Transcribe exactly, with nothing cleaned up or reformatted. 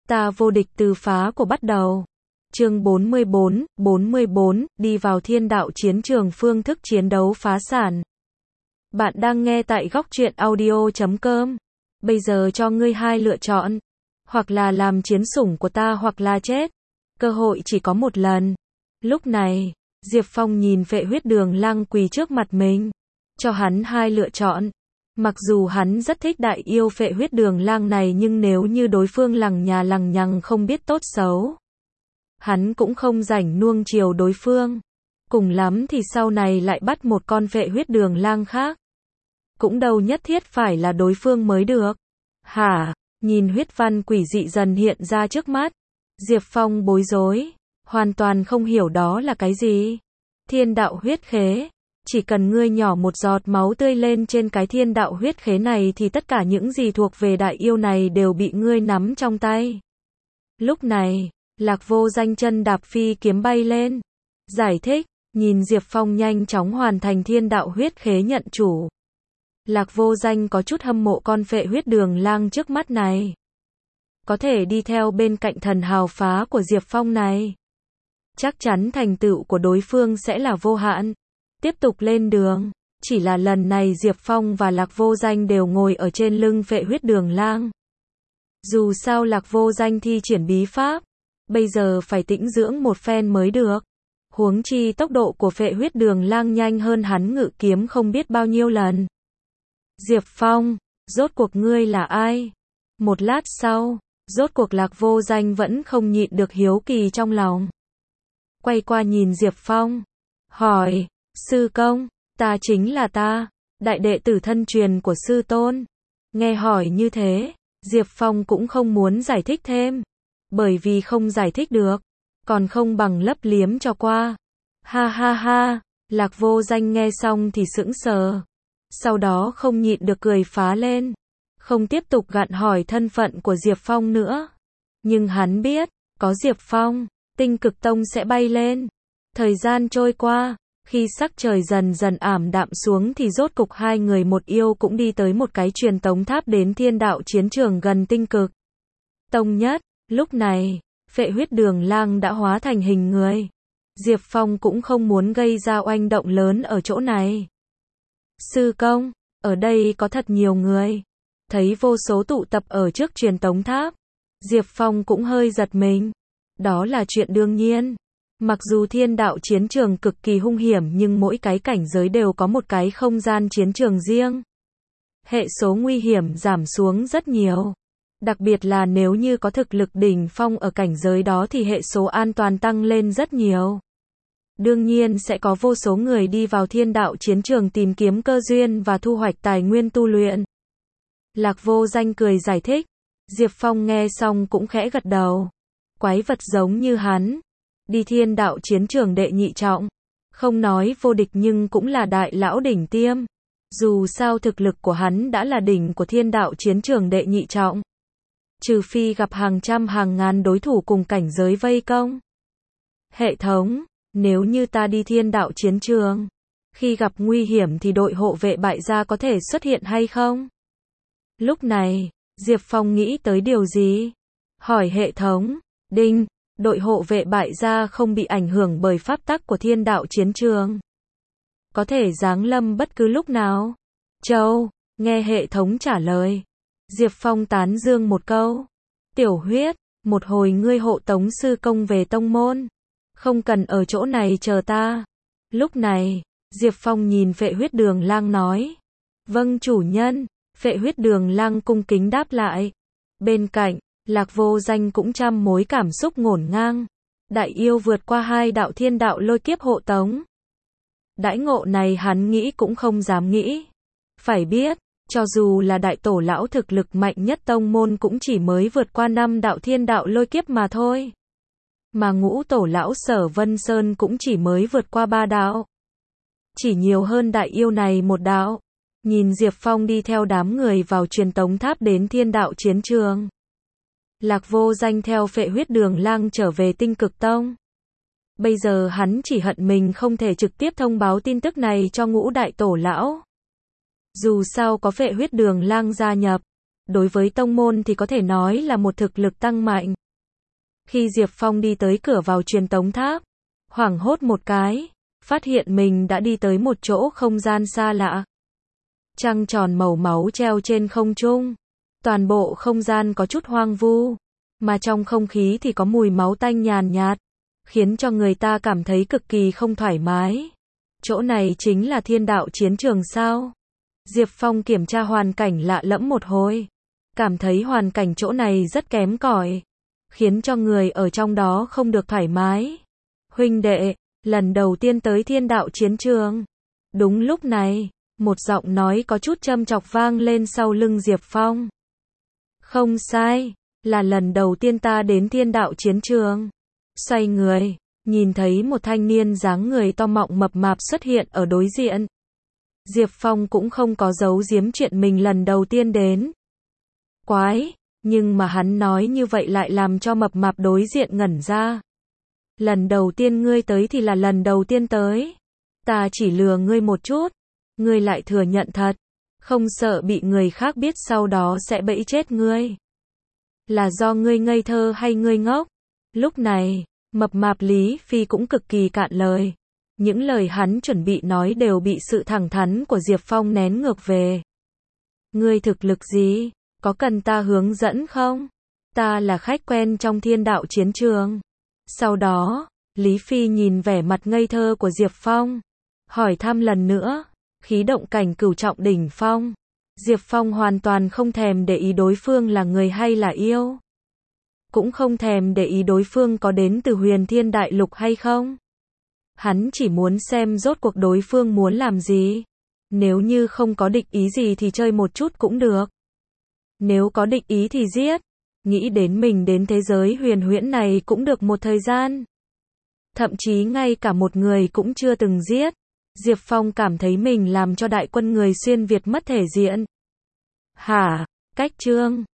Ta vô địch từ phá của bắt đầu. Chương bốn mươi bốn, bốn mươi bốn, đi vào thiên đạo chiến trường phương thức chiến đấu phá sản. Bạn đang nghe tại góc truyện audio chấm com. Bây giờ cho ngươi hai lựa chọn. Hoặc là làm chiến sủng của ta hoặc là chết. Cơ hội chỉ có một lần. Lúc này, Diệp Phong nhìn Phệ Huyết Đường Lang quỳ trước mặt mình. Cho hắn hai lựa chọn. Mặc dù hắn rất thích đại yêu Phệ Huyết Đường Lang này nhưng nếu như đối phương lằng nhà lằng nhằng không biết tốt xấu, hắn cũng không rảnh nuông chiều đối phương. Cùng lắm thì sau này lại bắt một con Phệ Huyết Đường Lang khác. Cũng đâu nhất thiết phải là đối phương mới được. Hả? Nhìn huyết văn quỷ dị dần hiện ra trước mắt. Diệp Phong bối rối. Hoàn toàn không hiểu đó là cái gì. Thiên đạo huyết khế. Chỉ cần ngươi nhỏ một giọt máu tươi lên trên cái thiên đạo huyết khế này thì tất cả những gì thuộc về đại yêu này đều bị ngươi nắm trong tay. Lúc này, Lạc Vô Danh chân đạp phi kiếm bay lên. Giải thích, nhìn Diệp Phong nhanh chóng hoàn thành thiên đạo huyết khế nhận chủ. Lạc Vô Danh có chút hâm mộ con Phệ Huyết Đường Lang trước mắt này. Có thể đi theo bên cạnh thần hào phá của Diệp Phong này. Chắc chắn thành tựu của đối phương sẽ là vô hạn. Tiếp tục lên đường. Chỉ là lần này Diệp Phong và Lạc Vô Danh đều ngồi ở trên lưng Phệ Huyết Đường Lang. Dù sao Lạc Vô Danh thi triển bí pháp, bây giờ phải tĩnh dưỡng một phen mới được. Huống chi tốc độ của Phệ Huyết Đường Lang nhanh hơn hắn ngự kiếm không biết bao nhiêu lần. Diệp Phong, rốt cuộc ngươi là ai? Một lát sau, rốt cuộc Lạc Vô Danh vẫn không nhịn được hiếu kỳ trong lòng. Quay qua nhìn Diệp Phong, hỏi, sư công, ta chính là ta, đại đệ tử thân truyền của sư tôn. Nghe hỏi như thế, Diệp Phong cũng không muốn giải thích thêm, bởi vì không giải thích được, còn không bằng lấp liếm cho qua. Ha ha ha, Lạc Vô Danh nghe xong thì sững sờ, sau đó không nhịn được cười phá lên, không tiếp tục gặn hỏi thân phận của Diệp Phong nữa. Nhưng hắn biết, có Diệp Phong, Tinh Cực Tông sẽ bay lên. Thời gian trôi qua, khi sắc trời dần dần ảm đạm xuống thì rốt cục hai người một yêu cũng đi tới một cái truyền tống tháp đến thiên đạo chiến trường gần Tinh Cực Tông nhất. Lúc này, Phệ Huyết Đường Lang đã hóa thành hình người. Diệp Phong cũng không muốn gây ra oanh động lớn ở chỗ này. Sư công, ở đây có thật nhiều người. Thấy vô số tụ tập ở trước truyền tống tháp, Diệp Phong cũng hơi giật mình. Đó là chuyện đương nhiên. Mặc dù thiên đạo chiến trường cực kỳ hung hiểm nhưng mỗi cái cảnh giới đều có một cái không gian chiến trường riêng. Hệ số nguy hiểm giảm xuống rất nhiều. Đặc biệt là nếu như có thực lực đỉnh phong ở cảnh giới đó thì hệ số an toàn tăng lên rất nhiều. Đương nhiên sẽ có vô số người đi vào thiên đạo chiến trường tìm kiếm cơ duyên và thu hoạch tài nguyên tu luyện. Lạc Vô Danh cười giải thích. Diệp Phong nghe xong cũng khẽ gật đầu. Quái vật giống như hắn, đi thiên đạo chiến trường đệ nhị trọng, không nói vô địch nhưng cũng là đại lão đỉnh tiêm. Dù sao thực lực của hắn đã là đỉnh của thiên đạo chiến trường đệ nhị trọng. Trừ phi gặp hàng trăm hàng ngàn đối thủ cùng cảnh giới vây công. Hệ thống, nếu như ta đi thiên đạo chiến trường, khi gặp nguy hiểm thì đội hộ vệ bại gia có thể xuất hiện hay không? Lúc này, Diệp Phong nghĩ tới điều gì? Hỏi hệ thống, đinh, đội hộ vệ bại gia không bị ảnh hưởng bởi pháp tắc của thiên đạo chiến trường. Có thể giáng lâm bất cứ lúc nào. Châu, nghe hệ thống trả lời. Diệp Phong tán dương một câu. Tiểu huyết, một hồi ngươi hộ tống sư công về tông môn. Không cần ở chỗ này chờ ta. Lúc này, Diệp Phong nhìn Phệ Huyết Đường Lang nói. Vâng chủ nhân, Phệ Huyết Đường Lang cung kính đáp lại. Bên cạnh, Lạc Vô Danh cũng trăm mối cảm xúc ngổn ngang. Đại yêu vượt qua hai đạo thiên đạo lôi kiếp hộ tống. Đãi ngộ này hắn nghĩ cũng không dám nghĩ. Phải biết, cho dù là đại tổ lão thực lực mạnh nhất tông môn cũng chỉ mới vượt qua năm đạo thiên đạo lôi kiếp mà thôi. Mà ngũ tổ lão Sở Vân Sơn cũng chỉ mới vượt qua ba đạo. Chỉ nhiều hơn đại yêu này một đạo. Nhìn Diệp Phong đi theo đám người vào truyền tống tháp đến thiên đạo chiến trường. Lạc Vô Danh theo Phệ Huyết Đường Lang trở về Tinh Cực Tông. Bây giờ hắn chỉ hận mình không thể trực tiếp thông báo tin tức này cho ngũ đại tổ lão. Dù sao có Phệ Huyết Đường Lang gia nhập, đối với tông môn thì có thể nói là một thực lực tăng mạnh. Khi Diệp Phong đi tới cửa vào truyền tống tháp, hoảng hốt một cái, phát hiện mình đã đi tới một chỗ không gian xa lạ. Trăng tròn màu máu treo trên không trung, toàn bộ không gian có chút hoang vu, mà trong không khí thì có mùi máu tanh nhàn nhạt, khiến cho người ta cảm thấy cực kỳ không thoải mái. Chỗ này chính là thiên đạo chiến trường sao? Diệp Phong kiểm tra hoàn cảnh lạ lẫm một hồi, cảm thấy hoàn cảnh chỗ này rất kém cỏi, khiến cho người ở trong đó không được thoải mái. Huynh đệ, lần đầu tiên tới thiên đạo chiến trường. Đúng lúc này, một giọng nói có chút châm chọc vang lên sau lưng Diệp Phong. Không sai, là lần đầu tiên ta đến thiên đạo chiến trường. Xoay người, nhìn thấy một thanh niên dáng người to mọng mập mạp xuất hiện ở đối diện. Diệp Phong cũng không có giấu giếm chuyện mình lần đầu tiên đến. Quái, nhưng mà hắn nói như vậy lại làm cho mập mạp đối diện ngẩn ra. Lần đầu tiên ngươi tới thì là lần đầu tiên tới. Ta chỉ lừa ngươi một chút, ngươi lại thừa nhận thật, không sợ bị người khác biết sau đó sẽ bẫy chết ngươi. Là do ngươi ngây thơ hay ngươi ngốc? Lúc này, mập mạp Lý Phi cũng cực kỳ cạn lời. Những lời hắn chuẩn bị nói đều bị sự thẳng thắn của Diệp Phong nén ngược về. Ngươi thực lực gì? Có cần ta hướng dẫn không? Ta là khách quen trong thiên đạo chiến trường. Sau đó, Lý Phi nhìn vẻ mặt ngây thơ của Diệp Phong, hỏi thăm lần nữa, khí động cảnh cửu trọng đỉnh phong. Diệp Phong hoàn toàn không thèm để ý đối phương là người hay là yêu. Cũng không thèm để ý đối phương có đến từ Huyền Thiên Đại Lục hay không. Hắn chỉ muốn xem rốt cuộc đối phương muốn làm gì. Nếu như không có định ý gì thì chơi một chút cũng được. Nếu có định ý thì giết. Nghĩ đến mình đến thế giới huyền huyễn này cũng được một thời gian. Thậm chí ngay cả một người cũng chưa từng giết. Diệp Phong cảm thấy mình làm cho đại quân người xuyên Việt mất thể diện. Hả? Cách chương